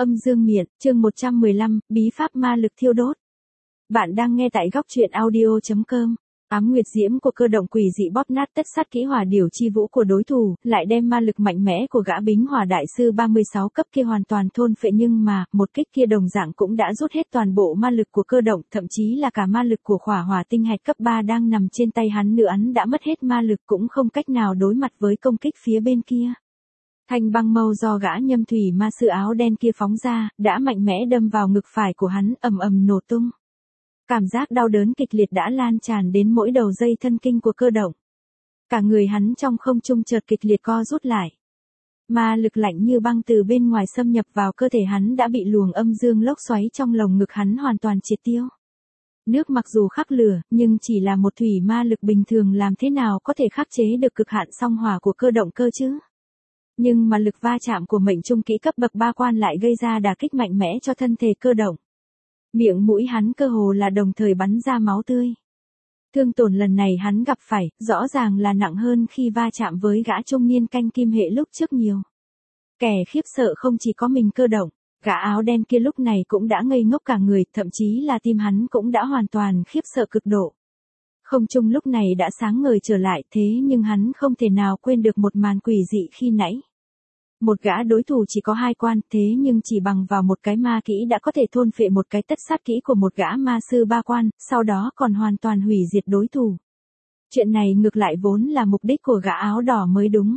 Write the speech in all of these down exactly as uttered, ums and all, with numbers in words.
Âm dương miện, chương một trăm mười lăm, bí pháp ma lực thiêu đốt. Bạn đang nghe tại góc truyện audio chấm com. Ám nguyệt diễm của cơ động quỷ dị bóp nát tất sát kỹ hỏa điểu chi vũ của đối thủ, lại đem ma lực mạnh mẽ của gã bính hỏa đại sư ba mươi sáu cấp kia hoàn toàn thôn phệ, nhưng mà, một kích kia đồng dạng cũng đã rút hết toàn bộ ma lực của cơ động, thậm chí là cả ma lực của khỏa hỏa tinh hạch cấp ba đang nằm trên tay hắn nữa, hắn đã mất hết ma lực cũng không cách nào đối mặt với công kích phía bên kia. Thanh băng mâu do gã nhâm thủy ma sư áo đen kia phóng ra, đã mạnh mẽ đâm vào ngực phải của hắn, ầm ầm nổ tung. Cảm giác đau đớn kịch liệt đã lan tràn đến mỗi đầu dây thân kinh của cơ động. Cả người hắn trong không trung chợt kịch liệt co rút lại. Ma lực lạnh như băng từ bên ngoài xâm nhập vào cơ thể hắn đã bị luồng âm dương lốc xoáy trong lồng ngực hắn hoàn toàn triệt tiêu. Nước mặc dù khắc lửa, nhưng chỉ là một thủy ma lực bình thường, làm thế nào có thể khắc chế được cực hạn song hỏa của cơ động cơ chứ? Nhưng mà lực va chạm của mệnh trung kỹ cấp bậc ba quan lại gây ra đả kích mạnh mẽ cho thân thể cơ động. Miệng mũi hắn cơ hồ là đồng thời bắn ra máu tươi. Thương tổn lần này hắn gặp phải, rõ ràng là nặng hơn khi va chạm với gã trung niên canh kim hệ lúc trước nhiều. Kẻ khiếp sợ không chỉ có mình cơ động, gã áo đen kia lúc này cũng đã ngây ngốc cả người, thậm chí là tim hắn cũng đã hoàn toàn khiếp sợ cực độ. Không trung lúc này đã sáng ngời trở lại, thế nhưng hắn không thể nào quên được một màn quỷ dị khi nãy. Một gã đối thủ chỉ có hai quan, thế nhưng chỉ bằng vào một cái ma kỹ đã có thể thôn phệ một cái tất sát kỹ của một gã ma sư ba quan, sau đó còn hoàn toàn hủy diệt đối thủ. Chuyện này ngược lại vốn là mục đích của gã áo đỏ mới đúng.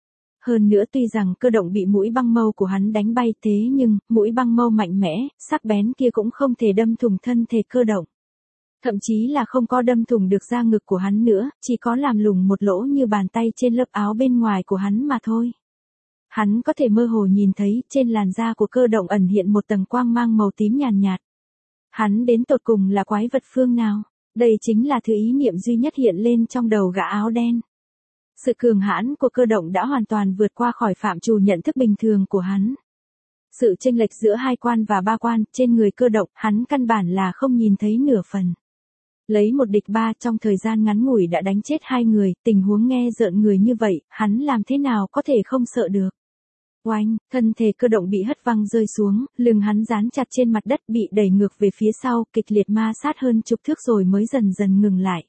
Hơn nữa tuy rằng cơ động bị mũi băng mâu của hắn đánh bay, thế nhưng, mũi băng mâu mạnh mẽ, sắc bén kia cũng không thể đâm thủng thân thể cơ động. Thậm chí là không có đâm thủng được da ngực của hắn nữa, chỉ có làm lủng một lỗ như bàn tay trên lớp áo bên ngoài của hắn mà thôi. Hắn có thể mơ hồ nhìn thấy, trên làn da của cơ động ẩn hiện một tầng quang mang màu tím nhàn nhạt, nhạt. Hắn đến tột cùng là quái vật phương nào? Đây chính là thứ ý niệm duy nhất hiện lên trong đầu gã áo đen. Sự cường hãn của cơ động đã hoàn toàn vượt qua khỏi phạm trù nhận thức bình thường của hắn. Sự chênh lệch giữa hai quan và ba quan, trên người cơ động, hắn căn bản là không nhìn thấy nửa phần. Lấy một địch ba trong thời gian ngắn ngủi đã đánh chết hai người, tình huống nghe rợn người như vậy, hắn làm thế nào có thể không sợ được. Oanh, thân thể cơ động bị hất văng rơi xuống, lưng hắn dán chặt trên mặt đất bị đẩy ngược về phía sau, kịch liệt ma sát hơn chục thước rồi mới dần dần ngừng lại.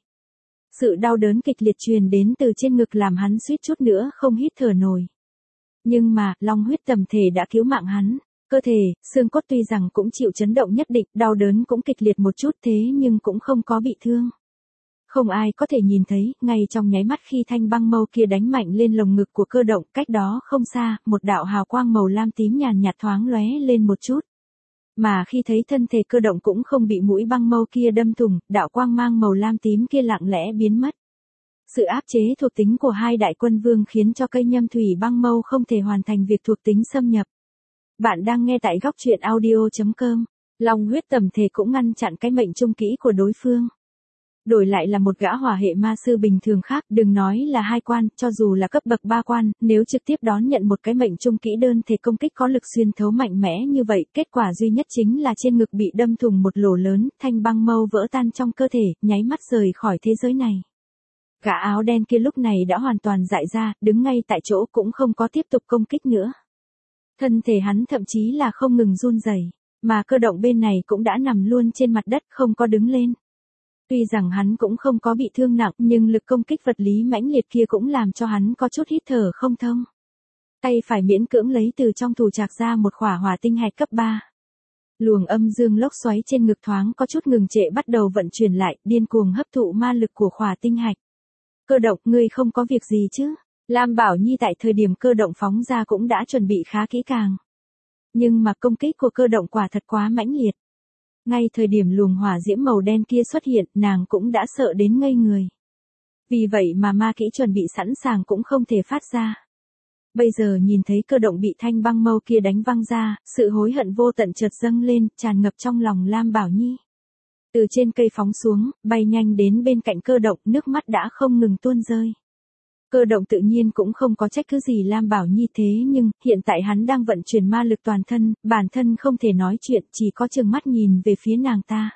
Sự đau đớn kịch liệt truyền đến từ trên ngực làm hắn suýt chút nữa không hít thở nổi. Nhưng mà, long huyết tầm thể đã cứu mạng hắn. Cơ thể, xương cốt tuy rằng cũng chịu chấn động nhất định, đau đớn cũng kịch liệt một chút, thế nhưng cũng không có bị thương. Không ai có thể nhìn thấy, ngay trong nháy mắt khi thanh băng mâu kia đánh mạnh lên lồng ngực của cơ động, cách đó không xa, một đạo hào quang màu lam tím nhàn nhạt thoáng lóe lên một chút. Mà khi thấy thân thể cơ động cũng không bị mũi băng mâu kia đâm thủng, đạo quang mang màu lam tím kia lặng lẽ biến mất. Sự áp chế thuộc tính của hai đại quân vương khiến cho cây nhâm thủy băng mâu không thể hoàn thành việc thuộc tính xâm nhập. Bạn đang nghe tại góc truyện audio chấm com. Long huyết tầm thể cũng ngăn chặn cái mệnh trung kỹ của đối phương. Đổi lại là một gã hỏa hệ ma sư bình thường khác, đừng nói là hai quan, cho dù là cấp bậc ba quan, nếu trực tiếp đón nhận một cái mệnh trung kỹ đơn thể công kích có lực xuyên thấu mạnh mẽ như vậy, kết quả duy nhất chính là trên ngực bị đâm thủng một lỗ lớn, thanh băng mâu vỡ tan trong cơ thể, nháy mắt rời khỏi thế giới này. Gã áo đen kia lúc này đã hoàn toàn dại ra, đứng ngay tại chỗ cũng không có tiếp tục công kích nữa. Thân thể hắn thậm chí là không ngừng run rẩy, mà cơ động bên này cũng đã nằm luôn trên mặt đất không có đứng lên. Tuy rằng hắn cũng không có bị thương nặng, nhưng lực công kích vật lý mãnh liệt kia cũng làm cho hắn có chút hít thở không thông. Tay phải miễn cưỡng lấy từ trong thủ trạc ra một khỏa hỏa tinh hạch cấp ba. Luồng âm dương lốc xoáy trên ngực thoáng có chút ngừng trệ bắt đầu vận chuyển lại, điên cuồng hấp thụ ma lực của khỏa tinh hạch. Cơ động, ngươi không có việc gì chứ? Lam Bảo Nhi tại thời điểm cơ động phóng ra cũng đã chuẩn bị khá kỹ càng. Nhưng mà công kích của cơ động quả thật quá mãnh liệt. Ngay thời điểm luồng hỏa diễm màu đen kia xuất hiện, nàng cũng đã sợ đến ngây người. Vì vậy mà ma kỹ chuẩn bị sẵn sàng cũng không thể phát ra. Bây giờ nhìn thấy cơ động bị thanh băng mâu kia đánh văng ra, sự hối hận vô tận chợt dâng lên, tràn ngập trong lòng Lam Bảo Nhi. Từ trên cây phóng xuống, bay nhanh đến bên cạnh cơ động, nước mắt đã không ngừng tuôn rơi. Cơ động tự nhiên cũng không có trách cứ gì Lam Bảo Nhi, thế nhưng, hiện tại hắn đang vận chuyển ma lực toàn thân, bản thân không thể nói chuyện, chỉ có trừng mắt nhìn về phía nàng ta.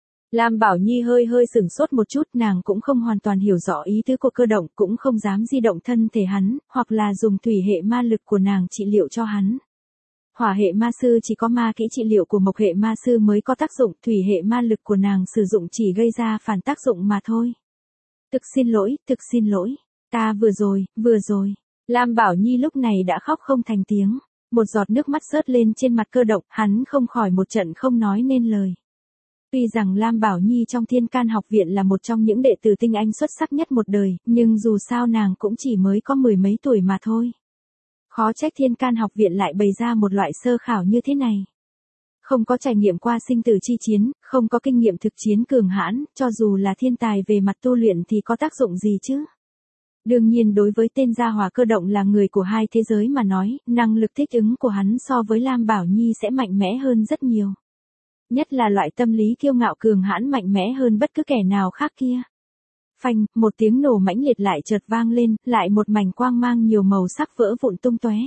Lam Bảo Nhi hơi hơi sửng sốt một chút, nàng cũng không hoàn toàn hiểu rõ ý tứ của cơ động, cũng không dám di động thân thể hắn, hoặc là dùng thủy hệ ma lực của nàng trị liệu cho hắn. Hỏa hệ ma sư chỉ có ma kỹ trị liệu của mộc hệ ma sư mới có tác dụng, thủy hệ ma lực của nàng sử dụng chỉ gây ra phản tác dụng mà thôi. Thực xin lỗi, thực xin lỗi. Ta vừa rồi, vừa rồi. Lam Bảo Nhi lúc này đã khóc không thành tiếng. Một giọt nước mắt rớt lên trên mặt Cơ Động, hắn không khỏi một trận không nói nên lời. Tuy rằng Lam Bảo Nhi trong Thiên Can học viện là một trong những đệ tử tinh anh xuất sắc nhất một đời, nhưng dù sao nàng cũng chỉ mới có mười mấy tuổi mà thôi. Khó trách Thiên Can học viện lại bày ra một loại sơ khảo như thế này. Không có trải nghiệm qua sinh tử chi chiến, không có kinh nghiệm thực chiến cường hãn, cho dù là thiên tài về mặt tu luyện thì có tác dụng gì chứ? Đương nhiên đối với tên gia hỏa Cơ Động là người của hai thế giới mà nói, năng lực thích ứng của hắn so với Lam Bảo Nhi sẽ mạnh mẽ hơn rất nhiều. Nhất là loại tâm lý kiêu ngạo cường hãn mạnh mẽ hơn bất cứ kẻ nào khác kia. Phanh, một tiếng nổ mãnh liệt lại chợt vang lên, lại một mảnh quang mang nhiều màu sắc vỡ vụn tung tóe.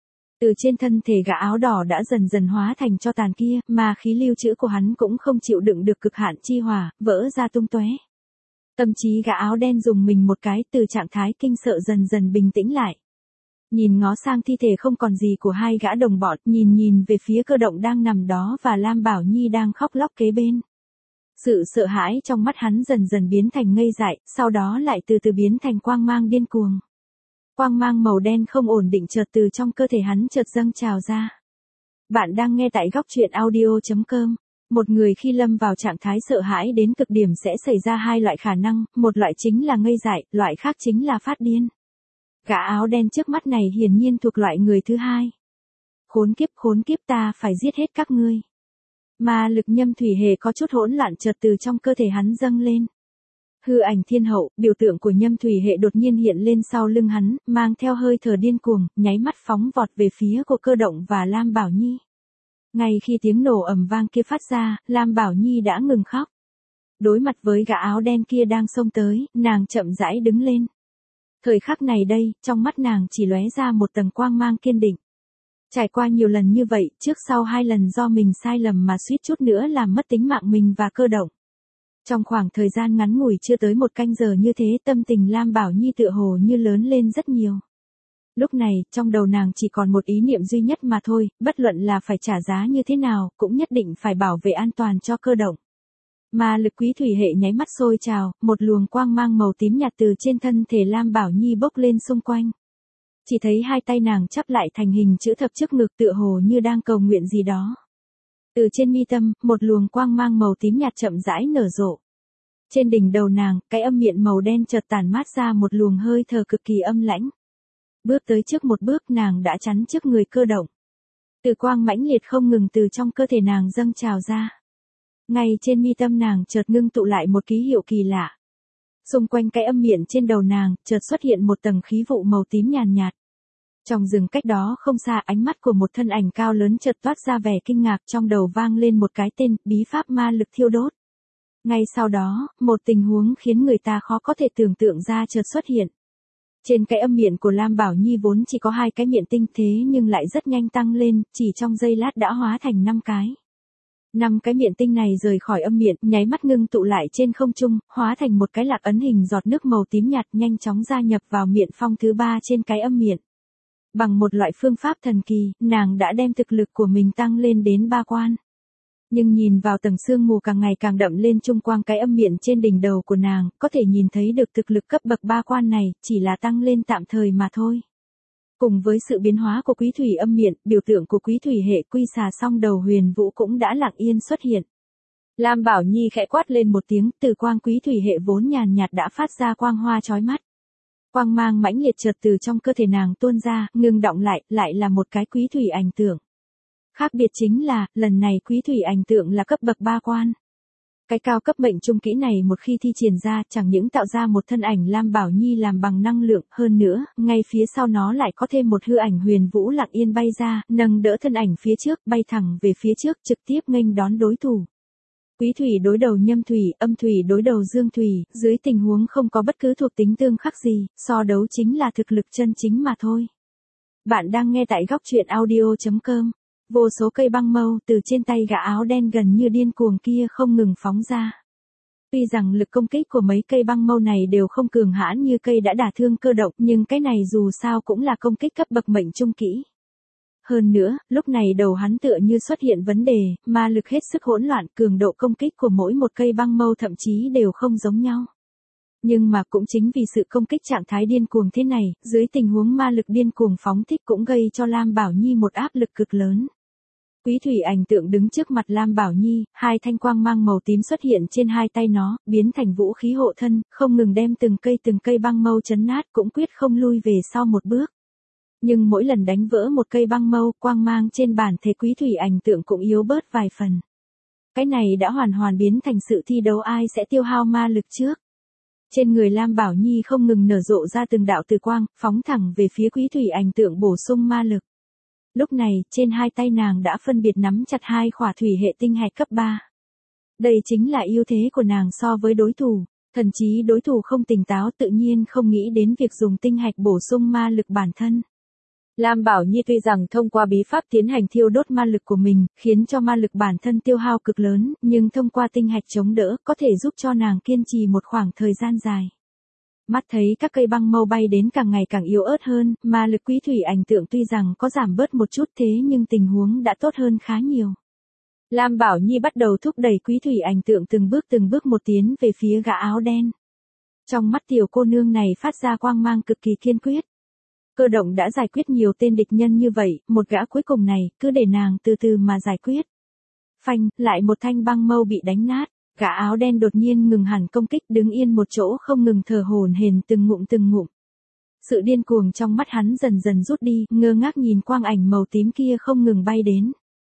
Từ trên thân thể gã áo đỏ đã dần dần hóa thành tro tàn kia, mà khí lưu trữ của hắn cũng không chịu đựng được cực hạn chi hỏa, vỡ ra tung tóe. Tâm trí gã áo đen dùng mình một cái, từ trạng thái kinh sợ dần dần bình tĩnh lại. Nhìn ngó sang thi thể không còn gì của hai gã đồng bọn, nhìn nhìn về phía Cơ Động đang nằm đó và Lam Bảo Nhi đang khóc lóc kế bên. Sự sợ hãi trong mắt hắn dần dần biến thành ngây dại, sau đó lại từ từ biến thành quang mang điên cuồng. Quang mang màu đen không ổn định chợt từ trong cơ thể hắn chợt dâng trào ra. Bạn đang nghe tại góc truyện audio chấm com. Một người khi lâm vào trạng thái sợ hãi đến cực điểm sẽ xảy ra hai loại khả năng, một loại chính là ngây dại, loại khác chính là phát điên. Gã áo đen trước mắt này hiển nhiên thuộc loại người thứ hai. Khốn kiếp khốn kiếp, ta phải giết hết các ngươi. Ma lực nhâm thủy hệ có chút hỗn loạn chợt từ trong cơ thể hắn dâng lên. Hư ảnh thiên hậu, biểu tượng của nhâm thủy hệ đột nhiên hiện lên sau lưng hắn, mang theo hơi thở điên cuồng, nháy mắt phóng vọt về phía của Cơ Động và Lam Bảo Nhi. Ngay khi tiếng nổ ầm vang kia phát ra, Lam Bảo Nhi đã ngừng khóc. Đối mặt với gã áo đen kia đang xông tới, nàng chậm rãi đứng lên. Thời khắc này đây, trong mắt nàng chỉ lóe ra một tầng quang mang kiên định. Trải qua nhiều lần như vậy, trước sau hai lần do mình sai lầm mà suýt chút nữa làm mất tính mạng mình và Cơ Động. Trong khoảng thời gian ngắn ngủi chưa tới một canh giờ như thế, tâm tình Lam Bảo Nhi tựa hồ như lớn lên rất nhiều. Lúc này, trong đầu nàng chỉ còn một ý niệm duy nhất mà thôi, bất luận là phải trả giá như thế nào, cũng nhất định phải bảo vệ an toàn cho Cơ Động. Mà lực quý thủy hệ nháy mắt sôi trào, một luồng quang mang màu tím nhạt từ trên thân thể Lam Bảo Nhi bốc lên xung quanh. Chỉ thấy hai tay nàng chắp lại thành hình chữ thập trước ngực tựa hồ như đang cầu nguyện gì đó. Từ trên mi tâm, một luồng quang mang màu tím nhạt chậm rãi nở rộ. Trên đỉnh đầu nàng, cái âm miện màu đen chợt tản mát ra một luồng hơi thở cực kỳ âm lãnh. Bước tới trước một bước nàng đã chắn trước người Cơ Động. Từ quang mãnh liệt không ngừng từ trong cơ thể nàng dâng trào ra. Ngay trên mi tâm nàng chợt ngưng tụ lại một ký hiệu kỳ lạ. Xung quanh cái âm miện trên đầu nàng, chợt xuất hiện một tầng khí vụ màu tím nhàn nhạt. Trong rừng cách đó không xa, ánh mắt của một thân ảnh cao lớn chợt toát ra vẻ kinh ngạc, trong đầu vang lên một cái tên, bí pháp ma lực thiêu đốt. Ngay sau đó, một tình huống khiến người ta khó có thể tưởng tượng ra chợt xuất hiện. Trên cái âm miện của Lam Bảo Nhi vốn chỉ có hai cái miệng tinh thế nhưng lại rất nhanh tăng lên, chỉ trong giây lát đã hóa thành năm cái. Năm cái miệng tinh này rời khỏi âm miệng, nháy mắt ngưng tụ lại trên không trung, hóa thành một cái lạc ấn hình giọt nước màu tím nhạt nhanh chóng gia nhập vào miệng phong thứ ba trên cái âm miệng. Bằng một loại phương pháp thần kỳ, nàng đã đem thực lực của mình tăng lên đến ba quan. Nhưng nhìn vào tầng sương mù càng ngày càng đậm lên chung quanh cái âm miện trên đỉnh đầu của nàng, có thể nhìn thấy được thực lực cấp bậc ba quan này, chỉ là tăng lên tạm thời mà thôi. Cùng với sự biến hóa của quý thủy âm miện, biểu tượng của quý thủy hệ quy xà song đầu huyền vũ cũng đã lặng yên xuất hiện. Lam Bảo Nhi khẽ quát lên một tiếng, từ quang quý thủy hệ vốn nhàn nhạt đã phát ra quang hoa chói mắt. Quang mang mãnh liệt chợt từ trong cơ thể nàng tuôn ra, ngừng động lại, lại là một cái quý thủy ảnh tượng. Khác biệt chính là, lần này quý thủy ảnh tượng là cấp bậc ba quan. Cái cao cấp mệnh trung kỹ này một khi thi triển ra, chẳng những tạo ra một thân ảnh Lam Bảo Nhi làm bằng năng lượng, hơn nữa, ngay phía sau nó lại có thêm một hư ảnh huyền vũ lặng yên bay ra, nâng đỡ thân ảnh phía trước, bay thẳng về phía trước, trực tiếp nghênh đón đối thủ. Quý thủy đối đầu nhâm thủy, âm thủy đối đầu dương thủy, dưới tình huống không có bất cứ thuộc tính tương khắc gì, so đấu chính là thực lực chân chính mà thôi. Bạn đang nghe tại góc truyện audio chấm com. Vô số cây băng mâu từ trên tay gã áo đen gần như điên cuồng kia không ngừng phóng ra. Tuy rằng lực công kích của mấy cây băng mâu này đều không cường hãn như cây đã đả thương Cơ Động, nhưng cái này dù sao cũng là công kích cấp bậc mệnh trung kỹ. Hơn nữa, lúc này đầu hắn tựa như xuất hiện vấn đề, ma lực hết sức hỗn loạn, cường độ công kích của mỗi một cây băng mâu thậm chí đều không giống nhau. Nhưng mà cũng chính vì sự công kích trạng thái điên cuồng thế này, dưới tình huống ma lực điên cuồng phóng thích cũng gây cho Lam Bảo Nhi một áp lực cực lớn. Quý thủy ảnh tượng đứng trước mặt Lam Bảo Nhi, hai thanh quang mang màu tím xuất hiện trên hai tay nó, biến thành vũ khí hộ thân, không ngừng đem từng cây từng cây băng mâu chấn nát, cũng quyết không lui về sau một bước. Nhưng mỗi lần đánh vỡ một cây băng mâu, quang mang trên bản thể quý thủy ảnh tượng cũng yếu bớt vài phần. Cái này đã hoàn hoàn biến thành sự thi đấu ai sẽ tiêu hao ma lực trước. Trên người Lam Bảo Nhi không ngừng nở rộ ra từng đạo từ quang, phóng thẳng về phía quý thủy ảnh tượng bổ sung ma lực. Lúc này, trên hai tay nàng đã phân biệt nắm chặt hai khỏa thủy hệ tinh hạch cấp ba. Đây chính là ưu thế của nàng so với đối thủ, thậm chí đối thủ không tỉnh táo tự nhiên không nghĩ đến việc dùng tinh hạch bổ sung ma lực bản thân. Lam Bảo Nhi tuy rằng thông qua bí pháp tiến hành thiêu đốt ma lực của mình, khiến cho ma lực bản thân tiêu hao cực lớn, nhưng thông qua tinh hạch chống đỡ, có thể giúp cho nàng kiên trì một khoảng thời gian dài. Mắt thấy các cây băng mâu bay đến càng ngày càng yếu ớt hơn, ma lực quý thủy ảnh tượng tuy rằng có giảm bớt một chút thế nhưng tình huống đã tốt hơn khá nhiều. Lam Bảo Nhi bắt đầu thúc đẩy quý thủy ảnh tượng từng bước từng bước một tiến về phía gã áo đen. Trong mắt tiểu cô nương này phát ra quang mang cực kỳ kiên quyết. Cơ động đã giải quyết nhiều tên địch nhân như vậy, một gã cuối cùng này, cứ để nàng từ từ mà giải quyết. Phanh, lại một thanh băng mâu bị đánh nát, gã áo đen đột nhiên ngừng hẳn công kích đứng yên một chỗ không ngừng thở hổn hển từng ngụm từng ngụm. Sự điên cuồng trong mắt hắn dần dần rút đi, ngơ ngác nhìn quang ảnh màu tím kia không ngừng bay đến.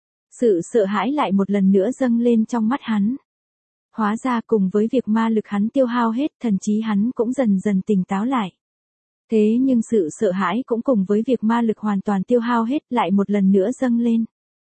Sự sợ hãi lại một lần nữa dâng lên trong mắt hắn. Hóa ra cùng với việc ma lực hắn tiêu hao hết, thần trí hắn cũng dần dần tỉnh táo lại. Thế nhưng sự sợ hãi cũng cùng với việc ma lực hoàn toàn tiêu hao hết lại một lần nữa dâng lên.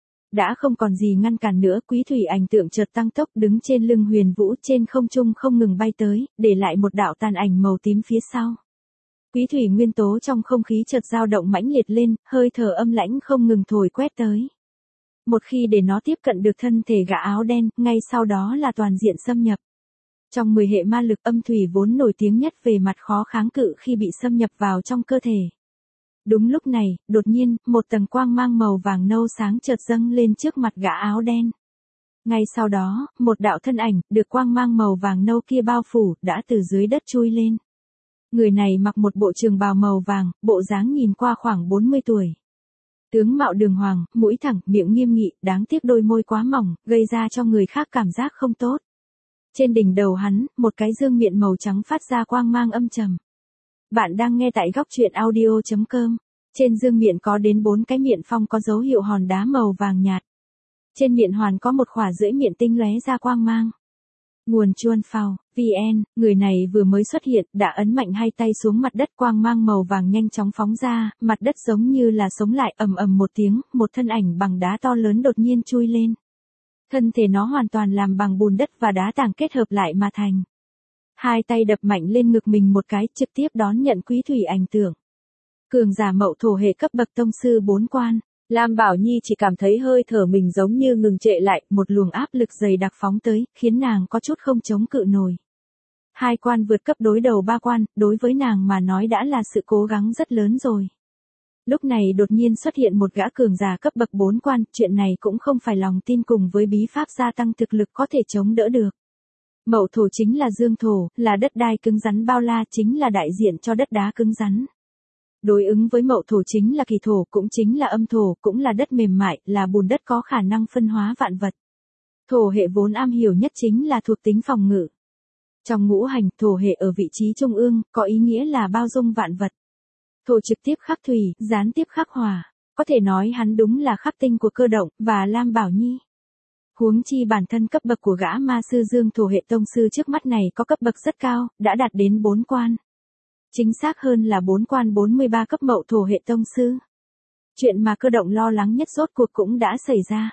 Đã không còn gì ngăn cản nữa, quý thủy ảnh tượng chợt tăng tốc đứng trên lưng Huyền Vũ trên không trung không ngừng bay tới, để lại một đạo tàn ảnh màu tím phía sau. Quý thủy nguyên tố trong không khí chợt dao động mãnh liệt lên, hơi thở âm lãnh không ngừng thổi quét tới. Một khi để nó tiếp cận được thân thể gã áo đen, ngay sau đó là toàn diện xâm nhập. Trong mười hệ ma lực âm thủy vốn nổi tiếng nhất về mặt khó kháng cự khi bị xâm nhập vào trong cơ thể. Đúng lúc này, đột nhiên, một tầng quang mang màu vàng nâu sáng chợt dâng lên trước mặt gã áo đen. Ngay sau đó, một đạo thân ảnh, được quang mang màu vàng nâu kia bao phủ, đã từ dưới đất chui lên. Người này mặc một bộ trường bào màu vàng, bộ dáng nhìn qua khoảng bốn mươi tuổi. Tướng mạo đường hoàng, mũi thẳng, miệng nghiêm nghị, đáng tiếc đôi môi quá mỏng, gây ra cho người khác cảm giác không tốt. Trên đỉnh đầu hắn, một cái dương miện màu trắng phát ra quang mang âm trầm. Bạn đang nghe tại góc truyện audio chấm com. Trên dương miện có đến bốn cái miện phong có dấu hiệu hòn đá màu vàng nhạt. Trên miện hoàn có một khỏa rưỡi miện tinh lóe ra quang mang. Nguồn chuan phao, vn, người này vừa mới xuất hiện, đã ấn mạnh hai tay xuống mặt đất, quang mang màu vàng nhanh chóng phóng ra, mặt đất giống như là sống lại, ầm ầm một tiếng, một thân ảnh bằng đá to lớn đột nhiên chui lên. Thân thể nó hoàn toàn làm bằng bùn đất và đá tảng kết hợp lại mà thành. Hai tay đập mạnh lên ngực mình một cái, trực tiếp đón nhận quý thủy ảnh tượng. Cường giả mậu thổ hệ cấp bậc tông sư bốn quan. Lam Bảo Nhi chỉ cảm thấy hơi thở mình giống như ngừng trệ lại, một luồng áp lực dày đặc phóng tới, khiến nàng có chút không chống cự nổi. Hai quan vượt cấp đối đầu ba quan, đối với nàng mà nói đã là sự cố gắng rất lớn rồi. Lúc này đột nhiên xuất hiện một gã cường giả cấp bậc bốn quan, chuyện này cũng không phải lòng tin cùng với bí pháp gia tăng thực lực có thể chống đỡ được. Mậu thổ chính là dương thổ, là đất đai cứng rắn bao la, chính là đại diện cho đất đá cứng rắn. Đối ứng với mậu thổ chính là kỳ thổ, cũng chính là âm thổ, cũng là đất mềm mại, là bùn đất có khả năng phân hóa vạn vật. Thổ hệ vốn am hiểu nhất chính là thuộc tính phòng ngự. Trong ngũ hành, thổ hệ ở vị trí trung ương, có ý nghĩa là bao dung vạn vật. Thổ trực tiếp khắc thủy, gián tiếp khắc hỏa. Có thể nói hắn đúng là khắc tinh của cơ động, và Lam Bảo Nhi. Huống chi bản thân cấp bậc của gã ma sư dương thổ hệ tông sư trước mắt này có cấp bậc rất cao, đã đạt đến bốn quan. Chính xác hơn là bốn quan bốn mươi ba cấp mậu thổ hệ tông sư. Chuyện mà cơ động lo lắng nhất rốt cuộc cũng đã xảy ra.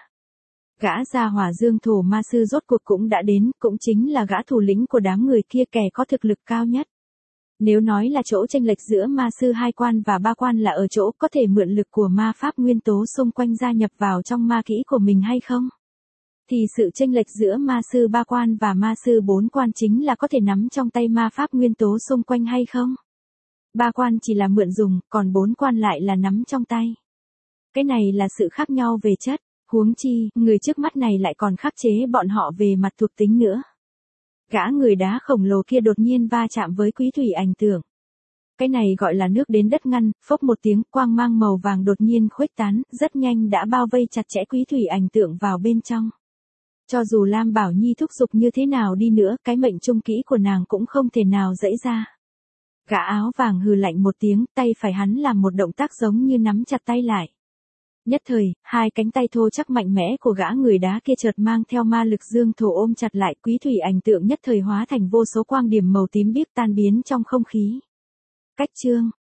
Gã gia hỏa dương thổ ma sư rốt cuộc cũng đã đến, cũng chính là gã thủ lĩnh của đám người kia, kẻ có thực lực cao nhất. Nếu nói là chỗ chênh lệch giữa ma sư hai quan và ba quan là ở chỗ có thể mượn lực của ma pháp nguyên tố xung quanh gia nhập vào trong ma kỹ của mình hay không, thì sự chênh lệch giữa ma sư ba quan và ma sư bốn quan chính là có thể nắm trong tay ma pháp nguyên tố xung quanh hay không. Ba quan chỉ là mượn dùng, còn bốn quan lại là nắm trong tay. Cái này là sự khác nhau về chất, huống chi, người trước mắt này lại còn khắc chế bọn họ về mặt thuộc tính nữa. Gã người đá khổng lồ kia đột nhiên va chạm với Quý Thủy Ảnh Tưởng. Cái này gọi là nước đến đất ngăn, phốc một tiếng, quang mang màu vàng đột nhiên khuếch tán, rất nhanh đã bao vây chặt chẽ Quý Thủy Ảnh Tưởng vào bên trong. Cho dù Lam Bảo Nhi thúc giục như thế nào đi nữa, cái mệnh trung kỹ của nàng cũng không thể nào dẫy ra. Gã áo vàng hừ lạnh một tiếng, tay phải hắn làm một động tác giống như nắm chặt tay lại. Nhất thời, hai cánh tay thô chắc mạnh mẽ của gã người đá kia chợt mang theo ma lực dương thổ ôm chặt lại, Quý Thủy Ảnh Tượng nhất thời hóa thành vô số quang điểm màu tím biếc tan biến trong không khí. Cách chương